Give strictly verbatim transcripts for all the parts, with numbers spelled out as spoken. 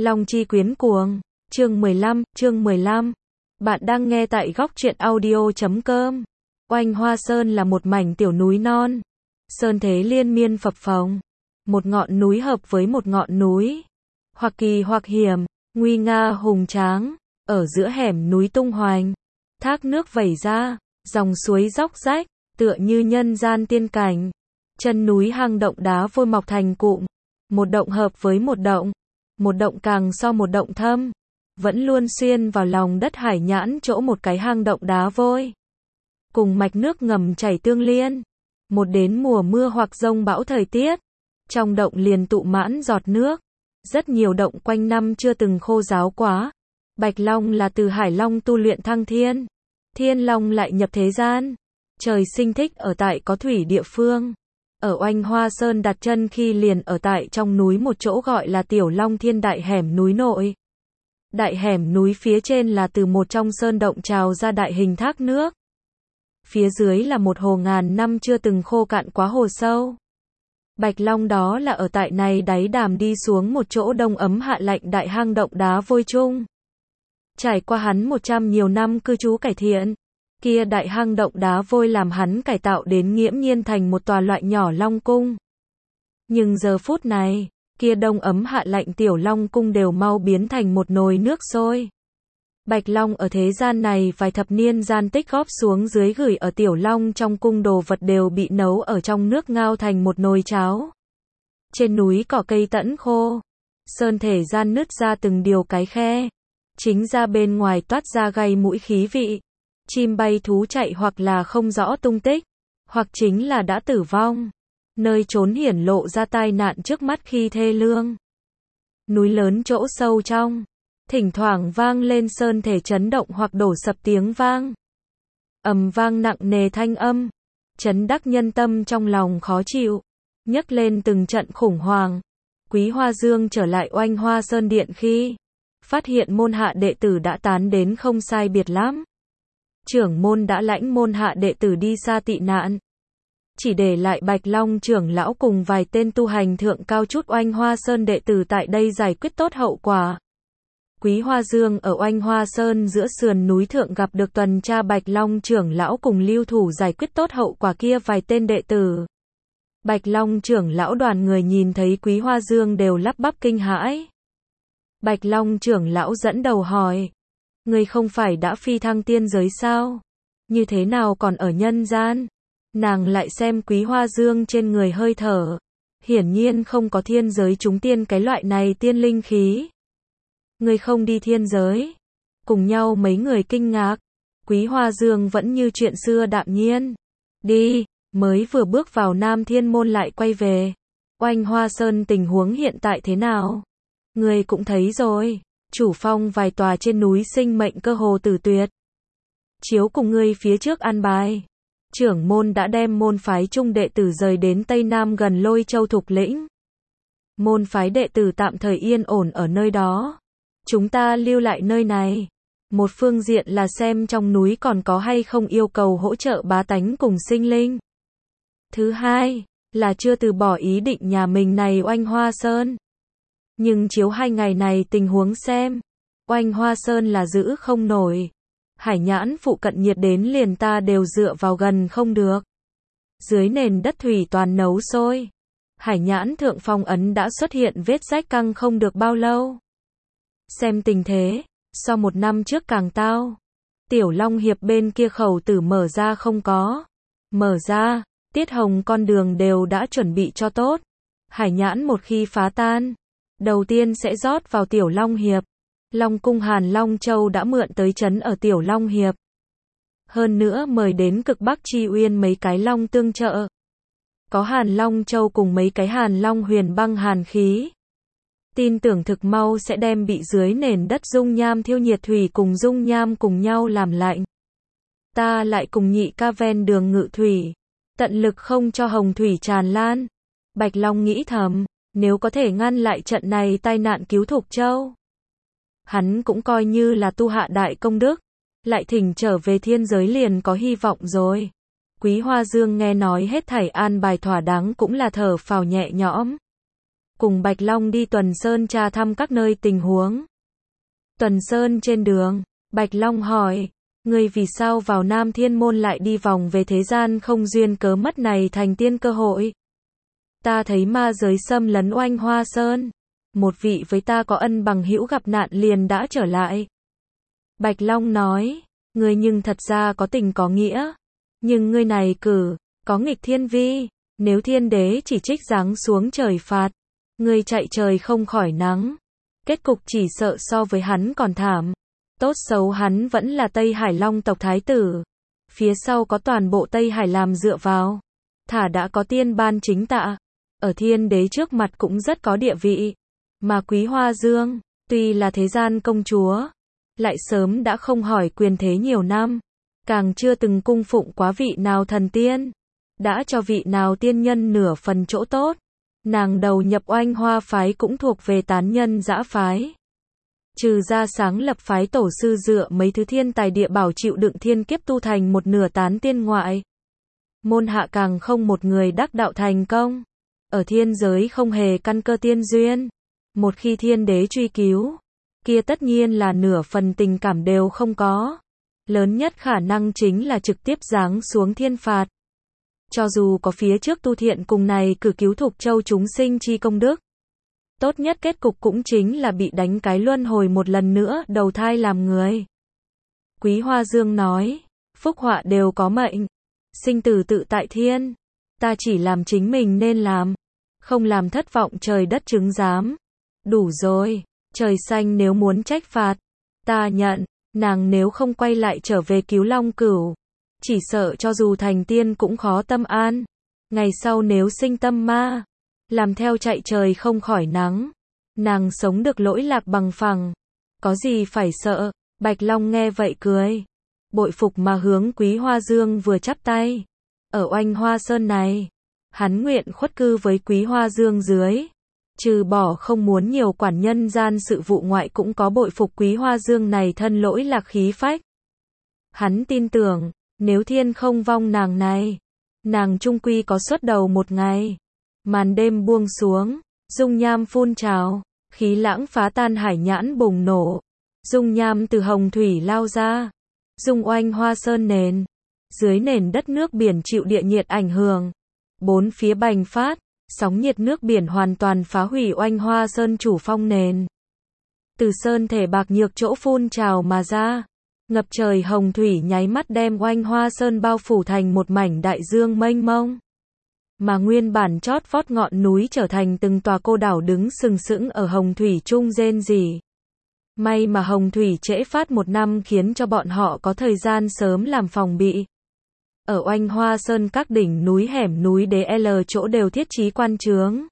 Long chi quyến cuồng, chương mười lăm, chương mười lăm. Bạn đang nghe tại góc truyện audio chấm com. Oanh Hoa Sơn là một mảnh tiểu núi non. Sơn thế liên miên phập phồng. Một ngọn núi hợp với một ngọn núi. Hoặc kỳ hoặc hiểm, nguy nga hùng tráng. Ở giữa hẻm núi tung hoành. Thác nước vẩy ra, dòng suối róc rách, tựa như nhân gian tiên cảnh. Chân núi hang động đá vôi mọc thành cụm. Một động hợp với một động. Một động càng so một động thâm, vẫn luôn xuyên vào lòng đất Hải Nhãn chỗ một cái hang động đá vôi. Cùng mạch nước ngầm chảy tương liên. Một đến mùa mưa hoặc giông bão thời tiết, trong động liền tụ mãn giọt nước. Rất nhiều động quanh năm chưa từng khô ráo quá. Bạch Long là từ Hải Long tu luyện thăng thiên. Thiên Long lại nhập thế gian. Trời sinh thích ở tại có thủy địa phương. Ở Oanh Hoa Sơn đặt chân khi liền ở tại trong núi một chỗ gọi là Tiểu Long Thiên Đại Hẻm núi nội. Đại hẻm núi phía trên là từ một trong sơn động trào ra đại hình thác nước. Phía dưới là một hồ ngàn năm chưa từng khô cạn quá hồ sâu. Bạch Long đó là ở tại này đáy đàm đi xuống một chỗ đông ấm hạ lạnh đại hang động đá vôi chung. Trải qua hắn một trăm nhiều năm cư trú cải thiện. Kia đại hang động đá vôi làm hắn cải tạo đến nghiễm nhiên thành một tòa loại nhỏ long cung. Nhưng giờ phút này, kia đông ấm hạ lạnh tiểu long cung đều mau biến thành một nồi nước sôi. Bạch Long ở thế gian này vài thập niên gian tích góp xuống dưới gửi ở tiểu long trong cung đồ vật đều bị nấu ở trong nước ngao thành một nồi cháo. Trên núi cỏ cây tẫn khô, sơn thể gian nứt ra từng điều cái khe, chính ra bên ngoài toát ra gây mũi khí vị. Chim bay thú chạy hoặc là không rõ tung tích, hoặc chính là đã tử vong. Nơi trốn hiển lộ ra tai nạn trước mắt khi thê lương. Núi lớn chỗ sâu trong, thỉnh thoảng vang lên sơn thể chấn động hoặc đổ sập tiếng vang. Ầm vang nặng nề thanh âm, chấn đắc nhân tâm trong lòng khó chịu, nhấc lên từng trận khủng hoảng. Quý Hoa Dương trở lại Oanh Hoa Sơn Điện khi phát hiện môn hạ đệ tử đã tán đến không sai biệt lắm. Trưởng môn đã lãnh môn hạ đệ tử đi xa tị nạn. Chỉ để lại Bạch Long trưởng lão cùng vài tên tu hành thượng cao chút Oanh Hoa Sơn đệ tử tại đây giải quyết tốt hậu quả. Quý Hoa Dương ở Oanh Hoa Sơn giữa sườn núi thượng gặp được tuần tra Bạch Long trưởng lão cùng lưu thủ giải quyết tốt hậu quả kia vài tên đệ tử. Bạch Long trưởng lão đoàn người nhìn thấy Quý Hoa Dương đều lắp bắp kinh hãi. Bạch Long trưởng lão dẫn đầu hỏi. Người không phải đã phi thăng tiên giới sao? Như thế nào còn ở nhân gian? Nàng lại xem Quý Hoa Dương trên người hơi thở. Hiển nhiên không có thiên giới chúng tiên cái loại này tiên linh khí. Người không đi thiên giới. Cùng nhau mấy người kinh ngạc. Quý Hoa Dương vẫn như chuyện xưa đạm nhiên. Đi, mới vừa bước vào Nam Thiên Môn lại quay về. Oanh Hoa Sơn tình huống hiện tại thế nào? Người cũng thấy rồi. Chủ phong vài tòa trên núi sinh mệnh cơ hồ tử tuyệt. Chiếu cùng ngươi phía trước an bài. Trưởng môn đã đem môn phái trung đệ tử rời đến Tây Nam gần Lôi Châu Thục Lĩnh. Môn phái đệ tử tạm thời yên ổn ở nơi đó. Chúng ta lưu lại nơi này. Một phương diện là xem trong núi còn có hay không yêu cầu hỗ trợ bá tánh cùng sinh linh. Thứ hai, là chưa từ bỏ ý định nhà mình này Oanh Hoa Sơn. Nhưng chiếu hai ngày này tình huống xem, Oanh Hoa Sơn là giữ không nổi. Hải Nhãn phụ cận nhiệt đến liền ta đều dựa vào gần không được. Dưới nền đất thủy toàn nấu sôi. Hải Nhãn thượng phong ấn đã xuất hiện vết rách căng không được bao lâu. Xem tình thế, so một năm trước càng tao. Tiểu Long Hiệp bên kia khẩu tử mở ra không có. Mở ra, Tiết Hồng con đường đều đã chuẩn bị cho tốt. Hải Nhãn một khi phá tan, đầu tiên sẽ rót vào Tiểu Long Hiệp. Long cung Hàn Long Châu đã mượn tới trấn ở Tiểu Long Hiệp. Hơn nữa mời đến cực Bắc Chi Uyên mấy cái long tương trợ. Có Hàn Long Châu cùng mấy cái Hàn Long huyền băng hàn khí. Tin tưởng thực mau sẽ đem bị dưới nền đất dung nham thiêu nhiệt thủy cùng dung nham cùng nhau làm lạnh. Ta lại cùng nhị ca ven đường ngự thủy. Tận lực không cho hồng thủy tràn lan. Bạch Long nghĩ thầm. Nếu có thể ngăn lại trận này tai nạn cứu Thục Châu, hắn cũng coi như là tu hạ đại công đức, lại thỉnh trở về thiên giới liền có hy vọng rồi. Quý Hoa Dương nghe nói hết thảy an bài thỏa đáng cũng là thở phào nhẹ nhõm. cùng Bạch Long đi Tuần Sơn tra thăm các nơi tình huống. Tuần Sơn trên đường, Bạch Long hỏi, ngươi vì sao vào Nam Thiên Môn lại đi vòng về thế gian không duyên cớ mất này thành tiên cơ hội? Ta thấy ma giới xâm lấn Oanh Hoa Sơn, một vị với ta có ân bằng hữu gặp nạn liền đã trở lại. Bạch Long nói, ngươi nhưng thật ra có tình có nghĩa, nhưng ngươi này cử, có nghịch thiên vi, nếu thiên đế chỉ trích giáng xuống trời phạt, ngươi chạy trời không khỏi nắng, kết cục chỉ sợ so với hắn còn thảm. Tốt xấu hắn vẫn là Tây Hải Long tộc thái tử, phía sau có toàn bộ Tây Hải làm dựa vào, thả đã có tiên ban chính tạ, ở thiên đế trước mặt cũng rất có địa vị. Mà Quý Hoa Dương, tuy là thế gian công chúa, lại sớm đã không hỏi quyền thế nhiều năm, càng chưa từng cung phụng quá vị nào thần tiên, đã cho vị nào tiên nhân nửa phần chỗ tốt. Nàng đầu nhập Oanh Hoa phái cũng thuộc về tán nhân dã phái. Trừ ra sáng lập phái tổ sư dựa mấy thứ thiên tài địa bảo chịu đựng thiên kiếp tu thành một nửa tán tiên ngoại, môn hạ càng không một người đắc đạo thành công. Ở thiên giới không hề căn cơ tiên duyên, một khi thiên đế truy cứu, kia tất nhiên là nửa phần tình cảm đều không có. Lớn nhất khả năng chính là trực tiếp giáng xuống thiên phạt. Cho dù có phía trước tu thiện cùng này cử cứu Thục Châu chúng sinh chi công đức, tốt nhất kết cục cũng chính là bị đánh cái luân hồi một lần nữa đầu thai làm người. Quý Hoa Dương nói, phúc họa đều có mệnh, sinh tử tự tại thiên, ta chỉ làm chính mình nên làm, không làm thất vọng trời đất chứng giám. Đủ rồi, trời xanh nếu muốn trách phạt, ta nhận, nàng nếu không quay lại trở về cứu Long Cửu, chỉ sợ cho dù thành tiên cũng khó tâm an. Ngày sau nếu sinh tâm ma, làm theo chạy trời không khỏi nắng, nàng sống được lỗi lạc bằng phẳng, có gì phải sợ. Bạch Long nghe vậy cười, bội phục mà hướng Quý Hoa Dương vừa chắp tay. Ở Oanh Hoa Sơn này, hắn nguyện khuất cư với Quý Hoa Dương dưới, trừ bỏ không muốn nhiều quản nhân gian sự vụ ngoại cũng có bội phục Quý Hoa Dương này thân lỗi lạc khí phách. Hắn tin tưởng, nếu thiên không vong nàng này, nàng trung quy có xuất đầu một ngày. Màn đêm buông xuống, dung nham phun trào, khí lãng phá tan hải nhãn bùng nổ, dung nham từ hồng thủy lao ra, dung Oanh Hoa Sơn nền, dưới nền đất nước biển chịu địa nhiệt ảnh hưởng, bốn phía bành phát, sóng nhiệt nước biển hoàn toàn phá hủy Oanh Hoa Sơn chủ phong nền. Từ sơn thể bạc nhược chỗ phun trào mà ra, ngập trời hồng thủy nháy mắt đem Oanh Hoa Sơn bao phủ thành một mảnh đại dương mênh mông. Mà nguyên bản chót vót ngọn núi trở thành từng tòa cô đảo đứng sừng sững ở hồng thủy trung rên rỉ. May mà hồng thủy trễ phát một năm khiến cho bọn họ có thời gian sớm làm phòng bị. Ở Oanh Hoa Sơn các đỉnh núi hẻm núi đế L chỗ đều thiết trí quan trướng.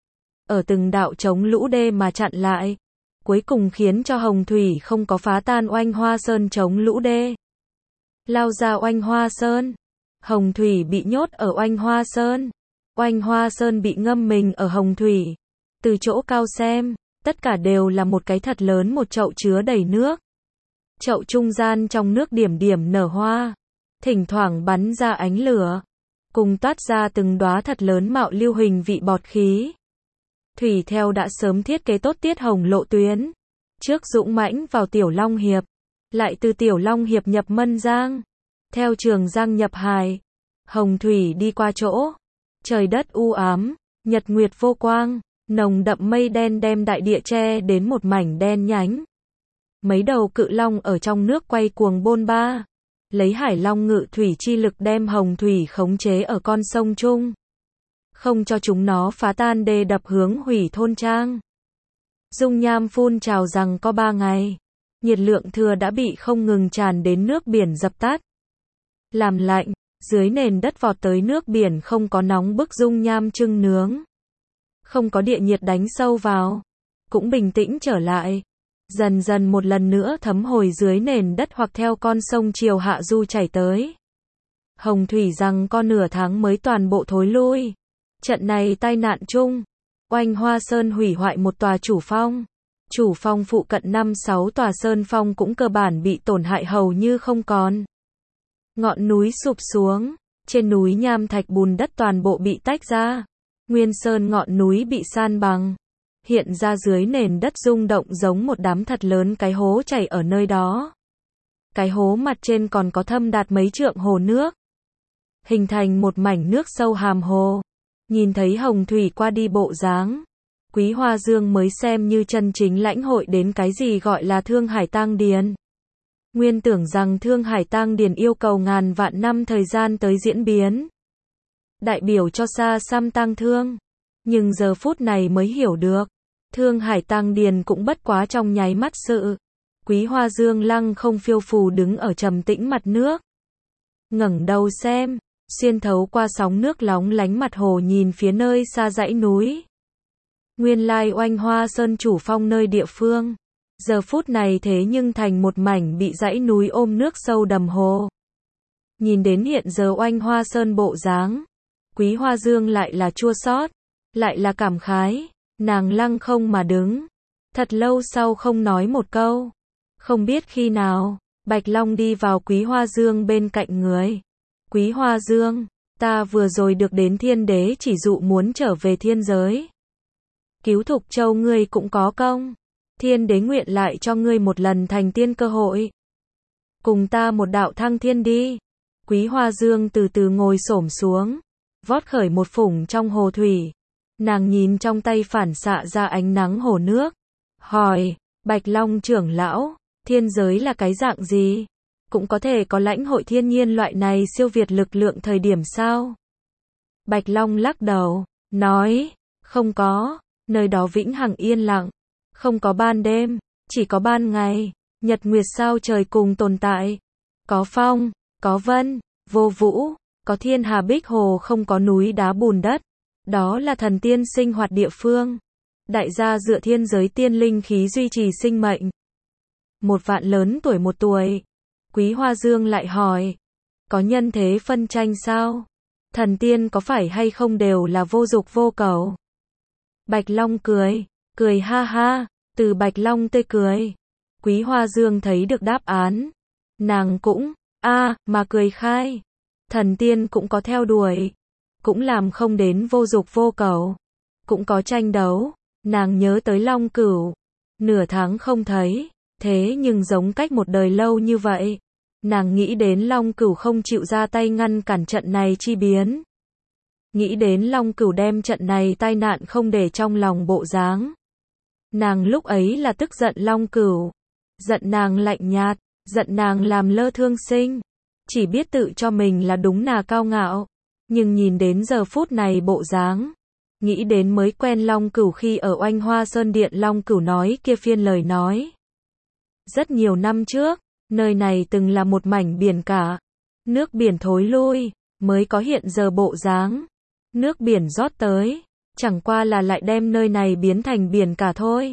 Ở từng đạo chống lũ đê mà chặn lại, cuối cùng khiến cho hồng thủy không có phá tan Oanh Hoa Sơn chống lũ đê. Lao ra Oanh Hoa Sơn, hồng thủy bị nhốt ở Oanh Hoa Sơn, Oanh Hoa Sơn bị ngâm mình ở hồng thủy. Từ chỗ cao xem, tất cả đều là một cái thật lớn một chậu chứa đầy nước. Chậu trung gian trong nước điểm điểm nở hoa, thỉnh thoảng bắn ra ánh lửa, cùng toát ra từng đóa thật lớn mạo lưu huỳnh vị bọt khí. Thủy theo đã sớm thiết kế tốt tiết hồng lộ tuyến, trước dũng mãnh vào Tiểu Long Hiệp, lại từ Tiểu Long Hiệp nhập Mân Giang, theo Trường Giang nhập Hải, hồng thủy đi qua chỗ, trời đất u ám, nhật nguyệt vô quang, nồng đậm mây đen đem đại địa che đến một mảnh đen nhánh. Mấy đầu cự long ở trong nước quay cuồng bôn ba, lấy hải long ngự thủy chi lực đem hồng thủy khống chế ở con sông trung, không cho chúng nó phá tan đê đập hướng hủy thôn trang. Dung nham phun trào rằng có ba ngày, nhiệt lượng thừa đã bị không ngừng tràn đến nước biển dập tắt. Làm lạnh, dưới nền đất vọt tới nước biển không có nóng bức dung nham trưng nướng, không có địa nhiệt đánh sâu vào, cũng bình tĩnh trở lại, dần dần một lần nữa thấm hồi dưới nền đất hoặc theo con sông chiều hạ du chảy tới. Hồng thủy rằng có nửa tháng mới toàn bộ thối lui. Trận này tai nạn chung, Oanh Hoa Sơn hủy hoại một tòa chủ phong, chủ phong phụ cận năm sáu tòa sơn phong cũng cơ bản bị tổn hại hầu như không còn. Ngọn núi sụp xuống, trên núi nham thạch bùn đất toàn bộ bị tách ra, nguyên sơn ngọn núi bị san bằng, hiện ra dưới nền đất rung động giống một đám thật lớn cái hố chảy ở nơi đó. Cái hố mặt trên còn có thâm đạt mấy trượng hồ nước, hình thành một mảnh nước sâu hàm hồ. Nhìn thấy hồng thủy qua đi bộ dáng, Quý Hoa Dương mới xem như chân chính lãnh hội đến cái gì gọi là Thương Hải Tang Điền. Nguyên tưởng rằng Thương Hải Tang Điền yêu cầu ngàn vạn năm thời gian tới diễn biến, đại biểu cho xa xăm tang thương. Nhưng giờ phút này mới hiểu được, Thương Hải Tang Điền cũng bất quá trong nháy mắt sự. Quý Hoa Dương lăng không phiêu phù đứng ở trầm tĩnh mặt nước, ngẩng đầu xem, xuyên thấu qua sóng nước lóng lánh mặt hồ nhìn phía nơi xa dãy núi. Nguyên lai Oanh Hoa Sơn chủ phong nơi địa phương, giờ phút này thế nhưng thành một mảnh bị dãy núi ôm nước sâu đầm hồ. Nhìn đến hiện giờ Oanh Hoa Sơn bộ dáng, Quý Hoa Dương lại là chua xót, lại là cảm khái, nàng lăng không mà đứng, thật lâu sau không nói một câu. Không biết khi nào, Bạch Long đi vào Quý Hoa Dương bên cạnh người. Quý Hoa Dương, ta vừa rồi được đến thiên đế chỉ dụ muốn trở về thiên giới. Cứu Thục Châu ngươi cũng có công. Thiên đế nguyện lại cho ngươi một lần thành tiên cơ hội. Cùng ta một đạo thăng thiên đi. Quý Hoa Dương từ từ ngồi xổm xuống, vót khởi một phủng trong hồ thủy. Nàng nhìn trong tay phản xạ ra ánh nắng hồ nước, hỏi, Bạch Long trưởng lão, thiên giới là cái dạng gì? Cũng có thể có lãnh hội thiên nhiên loại này siêu việt lực lượng thời điểm sao? Bạch Long lắc đầu, nói, không có, nơi đó vĩnh hằng yên lặng, không có ban đêm, chỉ có ban ngày, nhật nguyệt sao trời cùng tồn tại. Có phong, có vân, vô vũ, có thiên hà bích hồ, không có núi đá bùn đất. Đó là thần tiên sinh hoạt địa phương. Đại gia dựa thiên giới tiên linh khí duy trì sinh mệnh. Một vạn lớn tuổi một tuổi. Quý Hoa Dương lại hỏi, có nhân thế phân tranh sao? Thần tiên có phải hay không đều là vô dục vô cầu? Bạch Long cười, cười ha ha, từ Bạch Long tươi cười. Quý Hoa Dương thấy được đáp án. Nàng cũng, a à, mà cười khai. Thần tiên cũng có theo đuổi, cũng làm không đến vô dục vô cầu, cũng có tranh đấu. Nàng nhớ tới Long Cửu, nửa tháng không thấy, thế nhưng giống cách một đời lâu như vậy. Nàng nghĩ đến Long Cửu không chịu ra tay ngăn cản trận này chi biến. Nghĩ đến Long Cửu đem trận này tai nạn không để trong lòng bộ dáng. Nàng lúc ấy là tức giận Long Cửu, giận nàng lạnh nhạt, giận nàng làm lơ thương sinh, chỉ biết tự cho mình là đúng nà cao ngạo. Nhưng nhìn đến giờ phút này bộ dáng, nghĩ đến mới quen Long Cửu khi ở Oanh Hoa Sơn Điện Long Cửu nói kia phiên lời nói. Rất nhiều năm trước, nơi này từng là một mảnh biển cả, nước biển thối lui, mới có hiện giờ bộ dáng. Nước biển rót tới, chẳng qua là lại đem nơi này biến thành biển cả thôi.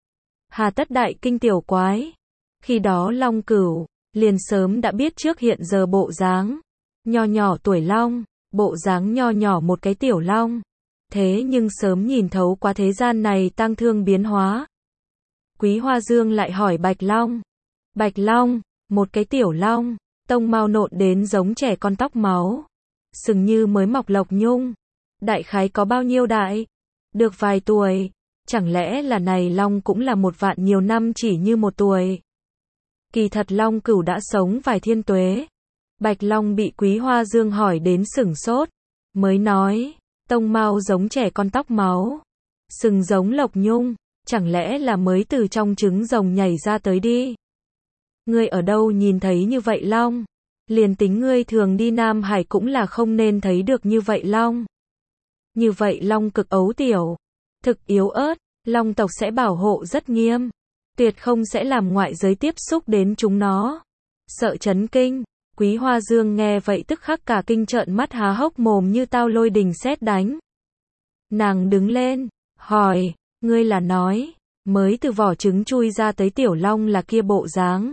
Hà tất đại kinh tiểu quái. Khi đó Long Cửu liền sớm đã biết trước hiện giờ bộ dáng, nho nhỏ tuổi long, bộ dáng nho nhỏ một cái tiểu long, thế nhưng sớm nhìn thấu qua thế gian này tang thương biến hóa. Quý Hoa Dương lại hỏi Bạch Long, Bạch Long, một cái tiểu long, tông mao nộn đến giống trẻ con tóc máu, sừng như mới mọc lộc nhung, đại khái có bao nhiêu đại? Được vài tuổi, chẳng lẽ là này long cũng là một vạn nhiều năm chỉ như một tuổi? Kỳ thật Long Cửu đã sống vài thiên tuế. Bạch Long bị Quý Hoa Dương hỏi đến sửng sốt, mới nói, tông mao giống trẻ con tóc máu, sừng giống lộc nhung, chẳng lẽ là mới từ trong trứng rồng nhảy ra tới đi? Ngươi ở đâu nhìn thấy như vậy long? Liền tính ngươi thường đi Nam Hải cũng là không nên thấy được như vậy long. Như vậy long cực ấu tiểu, thực yếu ớt, long tộc sẽ bảo hộ rất nghiêm, tuyệt không sẽ làm ngoại giới tiếp xúc đến chúng nó. Sợ chấn kinh. Quý Hoa Dương nghe vậy tức khắc cả kinh trợn mắt há hốc mồm như tao lôi đình sét đánh. Nàng đứng lên, hỏi, ngươi là nói, mới từ vỏ trứng chui ra tới tiểu long là kia bộ dáng.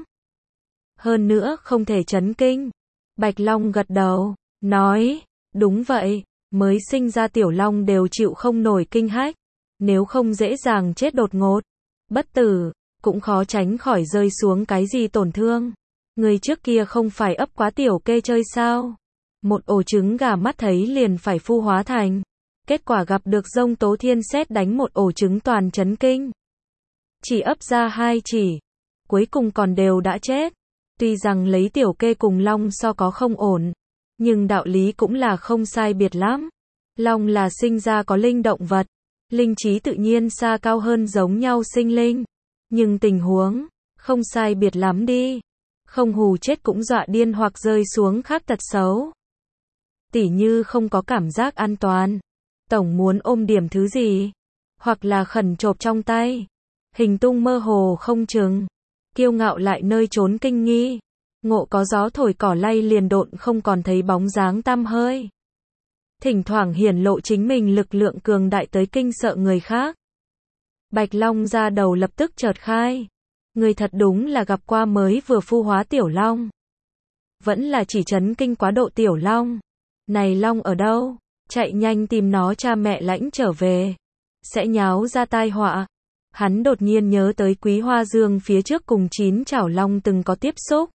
Hơn nữa không thể chấn kinh. Bạch Long gật đầu, nói, đúng vậy, mới sinh ra tiểu long đều chịu không nổi kinh hách, nếu không dễ dàng chết đột ngột, bất tử, cũng khó tránh khỏi rơi xuống cái gì tổn thương. Người trước kia không phải ấp quá tiểu kê chơi sao? Một ổ trứng gà mắt thấy liền phải phu hóa thành. Kết quả gặp được dông tố thiên sét đánh một ổ trứng toàn chấn kinh. Chỉ ấp ra hai chỉ, cuối cùng còn đều đã chết. Tuy rằng lấy tiểu kê cùng long so có không ổn, nhưng đạo lý cũng là không sai biệt lắm. Long là sinh ra có linh động vật, linh trí tự nhiên xa cao hơn giống nhau sinh linh. Nhưng tình huống, không sai biệt lắm đi. Không hù chết cũng dọa điên hoặc rơi xuống khác tật xấu. Tỉ như không có cảm giác an toàn. Tổng muốn ôm điểm thứ gì. Hoặc là khẩn chộp trong tay. Hình tung mơ hồ không chừng. Kiêu ngạo lại nơi trốn kinh nghi. Ngộ có gió thổi cỏ lay liền độn không còn thấy bóng dáng tăm hơi. Thỉnh thoảng hiển lộ chính mình lực lượng cường đại tới kinh sợ người khác. Bạch Long ra đầu lập tức chợt khai. Người thật đúng là gặp qua mới vừa phu hóa tiểu long. Vẫn là chỉ chấn kinh quá độ tiểu long. Này long ở đâu? Chạy nhanh tìm nó cha mẹ lãnh trở về. Sẽ nháo ra tai họa. Hắn đột nhiên nhớ tới Quý Hoa Dương phía trước cùng chín chảo long từng có tiếp xúc.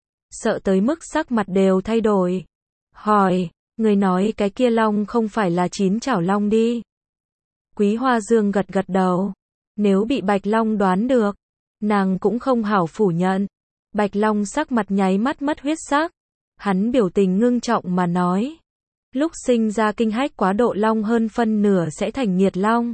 Sợ tới mức sắc mặt đều thay đổi. Hỏi, người nói cái kia long không phải là chín chảo long đi. Quý Hoa Dương gật gật đầu. Nếu bị Bạch Long đoán được, nàng cũng không hảo phủ nhận. Bạch Long sắc mặt nháy mắt mất huyết sắc. Hắn biểu tình ngưng trọng mà nói. Lúc sinh ra kinh hách quá độ long hơn phân nửa sẽ thành nhiệt long.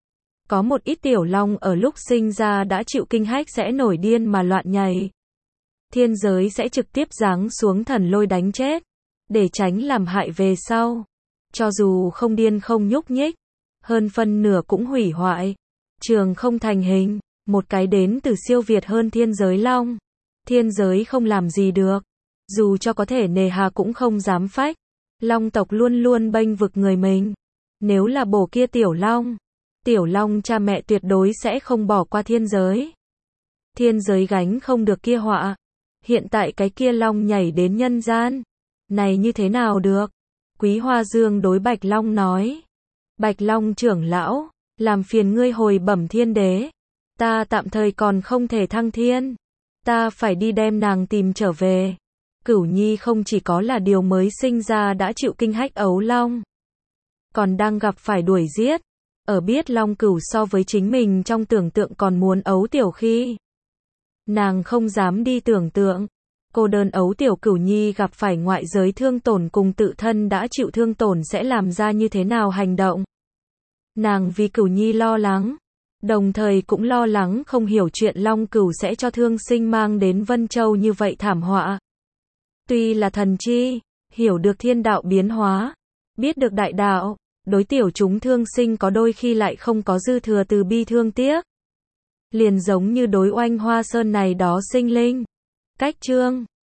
Có một ít tiểu long ở lúc sinh ra đã chịu kinh hách sẽ nổi điên mà loạn nhảy. Thiên giới sẽ trực tiếp giáng xuống thần lôi đánh chết. Để tránh làm hại về sau. Cho dù không điên không nhúc nhích. Hơn phân nửa cũng hủy hoại. Trường không thành hình. Một cái đến từ siêu việt hơn thiên giới long. Thiên giới không làm gì được. Dù cho có thể nề hà cũng không dám phách. Long tộc luôn luôn bênh vực người mình. Nếu là bổ kia tiểu long. Tiểu long cha mẹ tuyệt đối sẽ không bỏ qua thiên giới. Thiên giới gánh không được kia họa. Hiện tại cái kia long nhảy đến nhân gian. Này như thế nào được? Quý Hoa Dương đối Bạch Long nói. Bạch Long trưởng lão, làm phiền ngươi hồi bẩm thiên đế. Ta tạm thời còn không thể thăng thiên. Ta phải đi đem nàng tìm trở về. Cửu Nhi không chỉ có là điều mới sinh ra đã chịu kinh hách ấu long. Còn đang gặp phải đuổi giết. Ở biết long cửu so với chính mình trong tưởng tượng còn muốn ấu tiểu khi. Nàng không dám đi tưởng tượng. Cô đơn ấu tiểu Cửu Nhi gặp phải ngoại giới thương tổn cùng tự thân đã chịu thương tổn sẽ làm ra như thế nào hành động. Nàng vì Cửu Nhi lo lắng. Đồng thời cũng lo lắng không hiểu chuyện long cửu sẽ cho thương sinh mang đến Vân Châu như vậy thảm họa. Tuy là thần chi, hiểu được thiên đạo biến hóa, biết được đại đạo, đối tiểu chúng thương sinh có đôi khi lại không có dư thừa từ bi thương tiếc. Liền giống như đối Oanh Hoa Sơn này đó sinh linh. Cách chương